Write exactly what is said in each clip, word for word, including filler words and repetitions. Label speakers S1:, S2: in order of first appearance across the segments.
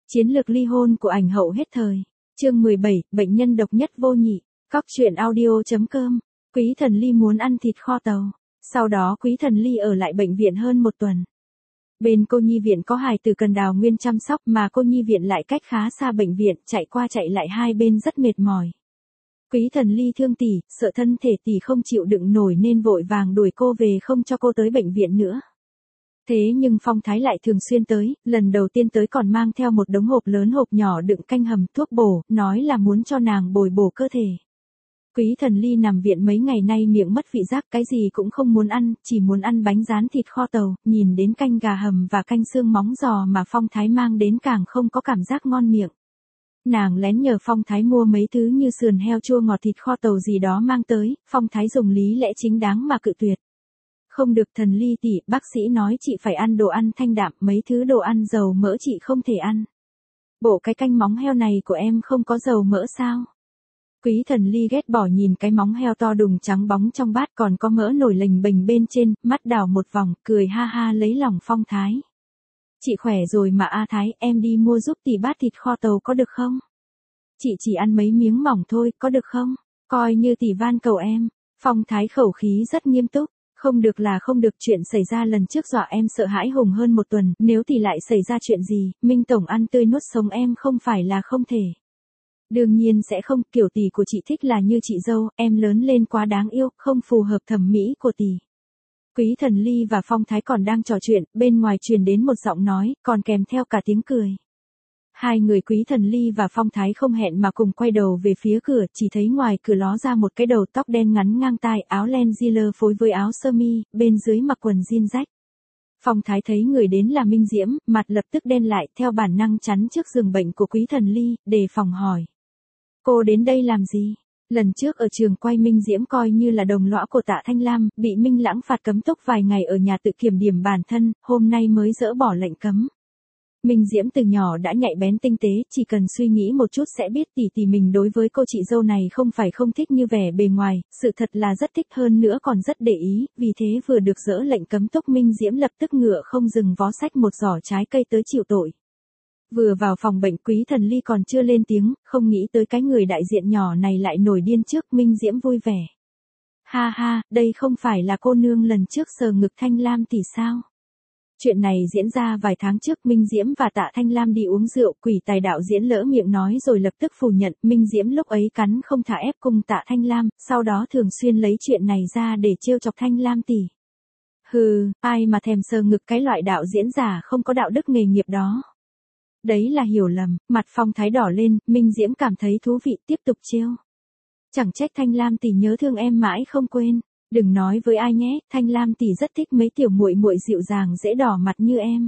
S1: Chiến lược ly hôn của ảnh hậu hết thời. Chương mười bảy, bệnh nhân độc nhất vô nhị. Cóc truyện audio chấm com. Quý Thần Ly muốn ăn thịt kho tàu. Sau đó Quý Thần Ly ở lại bệnh viện hơn một tuần. Bên cô nhi viện có hài tử cần Đào Nguyên chăm sóc mà cô nhi viện lại cách khá xa bệnh viện, chạy qua chạy lại hai bên rất mệt mỏi. Quý Thần Ly thương tỷ, sợ thân thể tỷ không chịu đựng nổi nên vội vàng đuổi cô về không cho cô tới bệnh viện nữa. Thế nhưng Phong Thái lại thường xuyên tới, lần đầu tiên tới còn mang theo một đống hộp lớn hộp nhỏ đựng canh hầm thuốc bổ, nói là muốn cho nàng bồi bổ cơ thể. Quý Thần Ly nằm viện mấy ngày nay miệng mất vị giác, cái gì cũng không muốn ăn, chỉ muốn ăn bánh rán thịt kho tàu, nhìn đến canh gà hầm và canh xương móng giò mà Phong Thái mang đến càng không có cảm giác ngon miệng. Nàng lén nhờ Phong Thái mua mấy thứ như sườn heo chua ngọt thịt kho tàu gì đó mang tới, Phong Thái dùng lý lẽ chính đáng mà cự tuyệt. Không được Thần Ly tỷ, bác sĩ nói chị phải ăn đồ ăn thanh đạm, mấy thứ đồ ăn dầu mỡ chị không thể ăn. Bộ cái canh móng heo này của em không có dầu mỡ sao? Quý Thần Ly ghét bỏ nhìn cái móng heo to đùng trắng bóng trong bát còn có mỡ nổi lềnh bềnh bên trên, mắt đảo một vòng, cười ha ha lấy lòng Phong Thái. Chị khỏe rồi mà A Thái, em đi mua giúp tỷ bát thịt kho tàu có được không? Chị chỉ ăn mấy miếng mỏng thôi, có được không? Coi như tỷ van cầu em. Phong Thái khẩu khí rất nghiêm túc. Không được là không được, chuyện xảy ra lần trước dọa em sợ hãi hùng hơn một tuần, nếu tỷ lại xảy ra chuyện gì, Minh Tổng ăn tươi nuốt sống em không phải là không thể. Đương nhiên sẽ không, kiểu tỷ của chị thích là như chị dâu, em lớn lên quá đáng yêu, không phù hợp thẩm mỹ của tỷ. Quý Thần Ly và Phong Thái còn đang trò chuyện, bên ngoài truyền đến một giọng nói, còn kèm theo cả tiếng cười. Hai người Quý Thần Ly và Phong Thái không hẹn mà cùng quay đầu về phía cửa, chỉ thấy ngoài cửa ló ra một cái đầu tóc đen ngắn ngang tai, áo len jean phối với áo sơ mi, bên dưới mặc quần jean rách. Phong Thái thấy người đến là Minh Diễm, mặt lập tức đen lại, theo bản năng chắn trước giường bệnh của Quý Thần Ly, đề phòng hỏi. Cô đến đây làm gì? Lần trước ở trường quay Minh Diễm coi như là đồng lõa của Tạ Thanh Lam, bị Minh Lãng phạt cấm túc vài ngày ở nhà tự kiểm điểm bản thân, hôm nay mới dỡ bỏ lệnh cấm. Minh Diễm từ nhỏ đã nhạy bén tinh tế, chỉ cần suy nghĩ một chút sẽ biết tỷ tỷ mình đối với cô chị dâu này không phải không thích như vẻ bề ngoài, sự thật là rất thích hơn nữa còn rất để ý, vì thế vừa được dỡ lệnh cấm túc Minh Diễm lập tức ngựa không dừng vó xách một giỏ trái cây tới chịu tội. Vừa vào phòng bệnh Quý Thần Ly còn chưa lên tiếng, không nghĩ tới cái người đại diện nhỏ này lại nổi điên trước, Minh Diễm vui vẻ. Ha ha, đây không phải là cô nương lần trước sờ ngực Thanh Lam tỷ sao? Chuyện này diễn ra vài tháng trước, Minh Diễm và Tạ Thanh Lam đi uống rượu, quỷ tài đạo diễn lỡ miệng nói rồi lập tức phủ nhận, Minh Diễm lúc ấy cắn không thả ép cùng Tạ Thanh Lam, sau đó thường xuyên lấy chuyện này ra để trêu chọc Thanh Lam tỷ. Hừ, ai mà thèm sờ ngực cái loại đạo diễn giả không có đạo đức nghề nghiệp đó. Đấy là hiểu lầm, mặt Phong Thái đỏ lên, Minh Diễm cảm thấy thú vị tiếp tục trêu. Chẳng trách Thanh Lam tỷ nhớ thương em mãi không quên. Đừng nói với ai nhé, Thanh Lam tỷ rất thích mấy tiểu muội muội dịu dàng dễ đỏ mặt như em.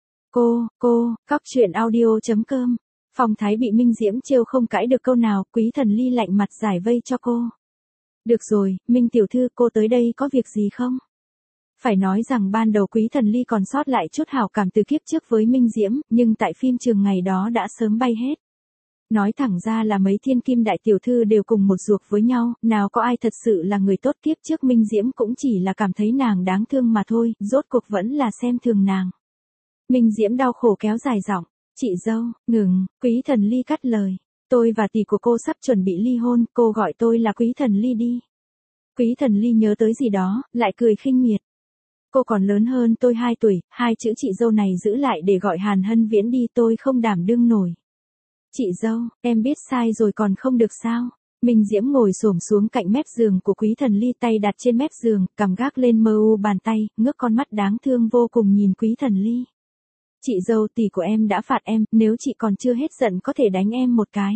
S1: Cô, cô, cóc truyện audio chấm com. Phong Thái bị Minh Diễm trêu không cãi được câu nào, Quý Thần Ly lạnh mặt giải vây cho cô. Được rồi, Minh tiểu thư, cô tới đây có việc gì không? Phải nói rằng ban đầu Quý Thần Ly còn sót lại chút hảo cảm từ kiếp trước với Minh Diễm, nhưng tại phim trường ngày đó đã sớm bay hết. Nói thẳng ra là mấy thiên kim đại tiểu thư đều cùng một ruột với nhau, nào có ai thật sự là người tốt, kiếp trước Minh Diễm cũng chỉ là cảm thấy nàng đáng thương mà thôi, rốt cuộc vẫn là xem thường nàng. Minh Diễm đau khổ kéo dài giọng, chị dâu, ngừng, Quý Thần Ly cắt lời, tôi và tỷ của cô sắp chuẩn bị ly hôn, cô gọi tôi là Quý Thần Ly đi. Quý Thần Ly nhớ tới gì đó, lại cười khinh miệt. Cô còn lớn hơn tôi hai tuổi, hai chữ chị dâu này giữ lại để gọi Hàn Hân Viễn đi, tôi không đảm đương nổi. Chị dâu, em biết sai rồi còn không được sao? Minh Diễm ngồi xổm xuống cạnh mép giường của Quý Thần Ly, tay đặt trên mép giường, cằm gác lên mơ u bàn tay, ngước con mắt đáng thương vô cùng nhìn Quý Thần Ly. Chị dâu, tỷ của em đã phạt em, nếu chị còn chưa hết giận có thể đánh em một cái.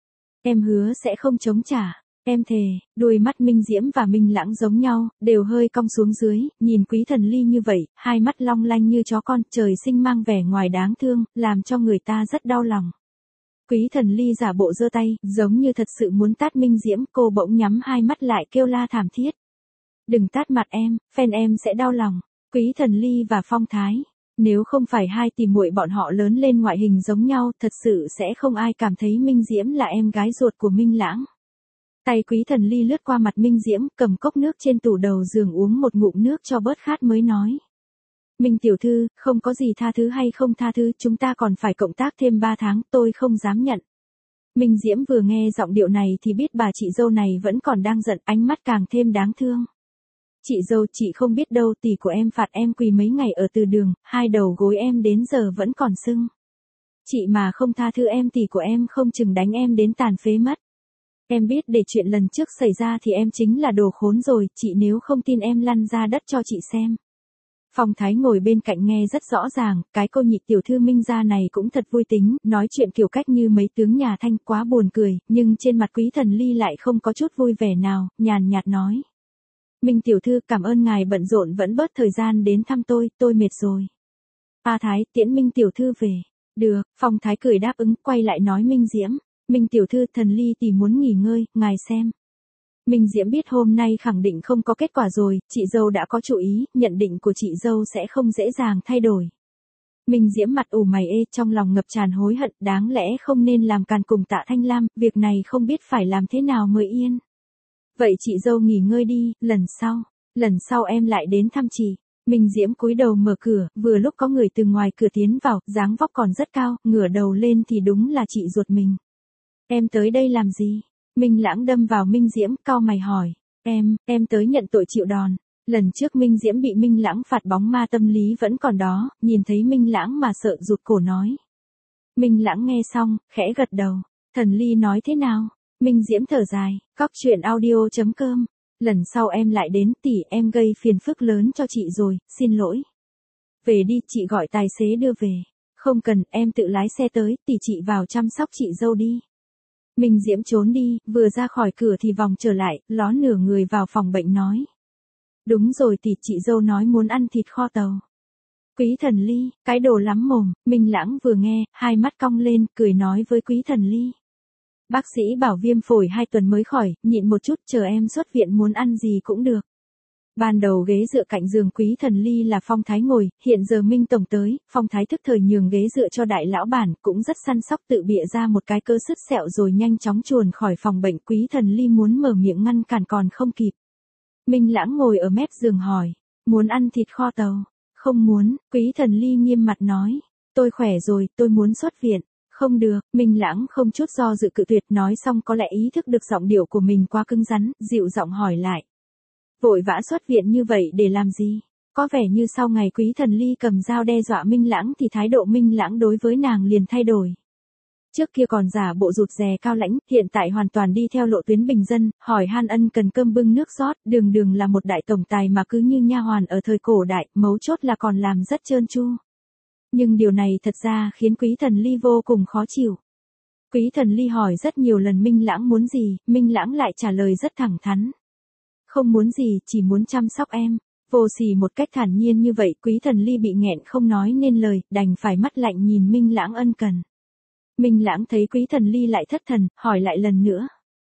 S1: Em hứa sẽ không chống trả. Em thề. Đuôi mắt Minh Diễm và Minh Lãng giống nhau, đều hơi cong xuống dưới, nhìn Quý Thần Ly như vậy, hai mắt long lanh như chó con, trời sinh mang vẻ ngoài đáng thương, làm cho người ta rất đau lòng. Quý Thần Ly giả bộ giơ tay, giống như thật sự muốn tát Minh Diễm, cô bỗng nhắm hai mắt lại kêu la thảm thiết. Đừng tát mặt em, fan em sẽ đau lòng. Quý Thần Ly và Phong Thái, nếu không phải hai tỷ muội bọn họ lớn lên ngoại hình giống nhau, thật sự sẽ không ai cảm thấy Minh Diễm là em gái ruột của Minh Lãng. Tay Quý Thần Ly lướt qua mặt Minh Diễm, cầm cốc nước trên tủ đầu giường uống một ngụm nước cho bớt khát mới nói. Minh tiểu thư, không có gì tha thứ hay không tha thứ, chúng ta còn phải cộng tác thêm ba tháng, tôi không dám nhận. Minh Diễm vừa nghe giọng điệu này thì biết bà chị dâu này vẫn còn đang giận, ánh mắt càng thêm đáng thương. Chị dâu, chị không biết đâu, tỷ của em phạt em quỳ mấy ngày ở từ đường, hai đầu gối em đến giờ vẫn còn sưng. Chị mà không tha thứ em, tỷ của em không chừng đánh em đến tàn phế mất. Em biết để chuyện lần trước xảy ra thì em chính là đồ khốn rồi, chị nếu không tin em lăn ra đất cho chị xem. Phong Thái ngồi bên cạnh nghe rất rõ ràng, cái cô nhị tiểu thư Minh gia này cũng thật vui tính, nói chuyện kiểu cách như mấy tướng nhà Thanh, quá buồn cười, nhưng trên mặt Quý Thần Ly lại không có chút vui vẻ nào, nhàn nhạt nói. Minh tiểu thư, cảm ơn ngài bận rộn vẫn bớt thời gian đến thăm tôi, tôi mệt rồi. A Thái, tiễn Minh tiểu thư về. Được, Phong Thái cười đáp ứng, quay lại nói Minh Diễm. Minh tiểu thư, Thần Ly tỷ muốn nghỉ ngơi, ngài xem. Minh Diễm biết hôm nay khẳng định không có kết quả rồi, chị dâu đã có chủ ý, nhận định của chị dâu sẽ không dễ dàng thay đổi. Minh Diễm mặt ủ mày ê, trong lòng ngập tràn hối hận, đáng lẽ không nên làm càn cùng Tạ Thanh Lam, việc này không biết phải làm thế nào mới yên. Vậy chị dâu nghỉ ngơi đi, lần sau, lần sau em lại đến thăm chị. Minh Diễm cúi đầu mở cửa, vừa lúc có người từ ngoài cửa tiến vào, dáng vóc còn rất cao, ngửa đầu lên thì đúng là chị ruột mình. Em tới đây làm gì? Minh Lãng đâm vào Minh Diễm, cau mày hỏi. Em, em tới nhận tội chịu đòn. Lần trước Minh Diễm bị Minh Lãng phạt bóng ma tâm lý vẫn còn đó, nhìn thấy Minh Lãng mà sợ rụt cổ nói. Minh Lãng nghe xong, khẽ gật đầu. Thần Ly nói thế nào? Minh Diễm thở dài, cóc truyện audio chấm com. Lần sau em lại đến, tỷ em gây phiền phức lớn cho chị rồi, xin lỗi. Về đi, chị gọi tài xế đưa về. Không cần, em tự lái xe tới, tỷ chị vào chăm sóc chị dâu đi. Minh Diễm trốn đi, vừa ra khỏi cửa thì vòng trở lại, ló nửa người vào phòng bệnh nói. Đúng rồi tỷ, chị dâu nói muốn ăn thịt kho tàu. Quý Thần Ly, cái đồ lắm mồm. Minh Lãng vừa nghe, hai mắt cong lên, cười nói với Quý Thần Ly. Bác sĩ bảo viêm phổi hai tuần mới khỏi, nhịn một chút, chờ em xuất viện muốn ăn gì cũng được. Ban đầu ghế dựa cạnh giường Quý Thần Ly là Phong Thái ngồi, hiện giờ Minh Tổng tới, Phong Thái thức thời nhường ghế dựa cho đại lão bản, cũng rất săn sóc tự bịa ra một cái cơ sứt sẹo rồi nhanh chóng chuồn khỏi phòng bệnh. Quý Thần Ly muốn mở miệng ngăn cản còn không kịp. Minh Lãng ngồi ở mép giường hỏi, muốn ăn thịt kho tàu? Không muốn, Quý Thần Ly nghiêm mặt nói, tôi khỏe rồi, tôi muốn xuất viện. Không được, Minh Lãng không chút do dự cự tuyệt, nói xong có lẽ ý thức được giọng điệu của mình quá cứng rắn, dịu giọng hỏi lại. Vội vã xuất viện như vậy để làm gì? Có vẻ như sau ngày Quý Thần Ly cầm dao đe dọa Minh Lãng thì thái độ Minh Lãng đối với nàng liền thay đổi. Trước kia còn giả bộ rụt rè cao lãnh, hiện tại hoàn toàn đi theo lộ tuyến bình dân, hỏi han ân cần cơm bưng nước rót, đường đường là một đại tổng tài mà cứ như nha hoàn ở thời cổ đại, mấu chốt là còn làm rất trơn tru. Nhưng điều này thật ra khiến Quý Thần Ly vô cùng khó chịu. Quý Thần Ly hỏi rất nhiều lần Minh Lãng muốn gì, Minh Lãng lại trả lời rất thẳng thắn. Không muốn gì, chỉ muốn chăm sóc em. Vô sỉ một cách thản nhiên như vậy, Quý Thần Ly bị nghẹn không nói nên lời, đành phải mắt lạnh nhìn Minh Lãng ân cần. Minh Lãng thấy Quý Thần Ly lại thất thần, hỏi lại lần nữa.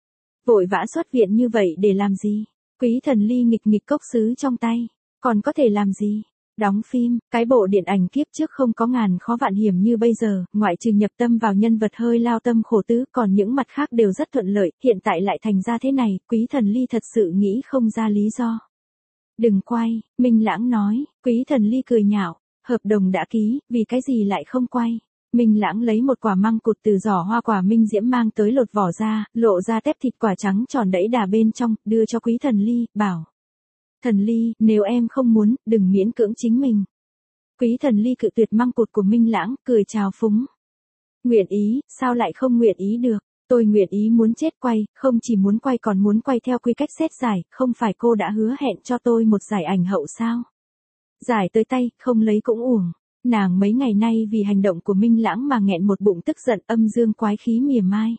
S1: Vội vã xuất viện như vậy để làm gì? Quý Thần Ly nghịch nghịch cốc sứ trong tay. Còn có thể làm gì? Đóng phim, cái bộ điện ảnh kiếp trước không có ngàn khó vạn hiểm như bây giờ, ngoại trừ nhập tâm vào nhân vật hơi lao tâm khổ tứ, còn những mặt khác đều rất thuận lợi, hiện tại lại thành ra thế này, Quý Thần Ly thật sự nghĩ không ra lý do. Đừng quay, Minh Lãng nói, Quý Thần Ly cười nhạo, hợp đồng đã ký, vì cái gì lại không quay. Minh Lãng lấy một quả măng cụt từ giỏ hoa quả Minh Diễm mang tới lột vỏ ra, lộ ra tép thịt quả trắng tròn đẫy đà bên trong, đưa cho Quý Thần Ly, bảo. Thần Ly, nếu em không muốn, đừng miễn cưỡng chính mình. Quý Thần Ly cự tuyệt măng cụt của Minh Lãng, cười chào phúng. Nguyện ý, sao lại không nguyện ý được, tôi nguyện ý muốn chết quay, không chỉ muốn quay còn muốn quay theo quy cách xét giải, không phải cô đã hứa hẹn cho tôi một giải ảnh hậu sao? Giải tới tay, không lấy cũng uổng. Nàng mấy ngày nay vì hành động của Minh Lãng mà nghẹn một bụng tức giận, âm dương quái khí mỉa mai.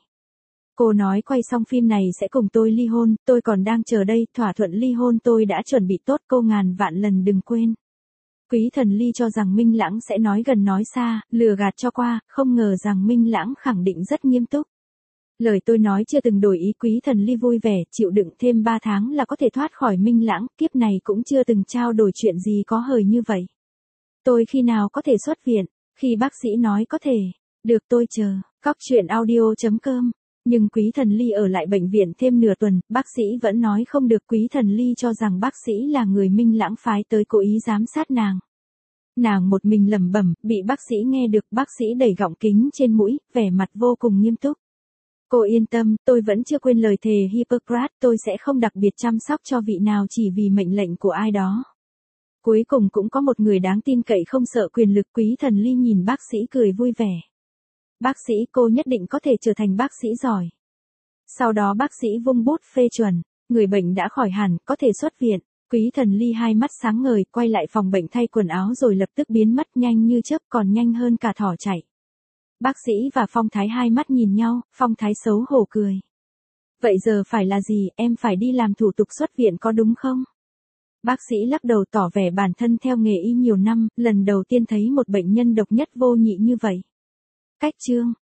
S1: Cô nói quay xong phim này sẽ cùng tôi ly hôn, tôi còn đang chờ đây, thỏa thuận ly hôn tôi đã chuẩn bị tốt, cô ngàn vạn lần đừng quên. Quý Thần Ly cho rằng Minh Lãng sẽ nói gần nói xa, lừa gạt cho qua, không ngờ rằng Minh Lãng khẳng định rất nghiêm túc. Lời tôi nói chưa từng đổi ý. Quý Thần Ly vui vẻ, chịu đựng thêm ba tháng là có thể thoát khỏi Minh Lãng, kiếp này cũng chưa từng trao đổi chuyện gì có hời như vậy. Tôi khi nào có thể xuất viện, khi bác sĩ nói có thể, được tôi chờ, cóc truyện audio chấm com. Nhưng Quý Thần Ly ở lại bệnh viện thêm nửa tuần, bác sĩ vẫn nói không được. Quý Thần Ly cho rằng bác sĩ là người Minh Lãng phái tới cố ý giám sát nàng. Nàng một mình lẩm bẩm, bị bác sĩ nghe được, bác sĩ đẩy gọng kính trên mũi, vẻ mặt vô cùng nghiêm túc. Cô yên tâm, tôi vẫn chưa quên lời thề Hippocrates, tôi sẽ không đặc biệt chăm sóc cho vị nào chỉ vì mệnh lệnh của ai đó. Cuối cùng cũng có một người đáng tin cậy không sợ quyền lực. Quý Thần Ly nhìn bác sĩ cười vui vẻ. Bác sĩ, cô nhất định có thể trở thành bác sĩ giỏi. Sau đó bác sĩ vung bút phê chuẩn, người bệnh đã khỏi hẳn, có thể xuất viện. Quý Thần Ly hai mắt sáng ngời, quay lại phòng bệnh thay quần áo rồi lập tức biến mất nhanh như chớp, còn nhanh hơn cả thỏ chạy. Bác sĩ và Phong Thái hai mắt nhìn nhau, Phong Thái xấu hổ cười. Vậy giờ phải là gì, em phải đi làm thủ tục xuất viện có đúng không? Bác sĩ lắc đầu tỏ vẻ bản thân theo nghề y nhiều năm, lần đầu tiên thấy một bệnh nhân độc nhất vô nhị như vậy. Cách chương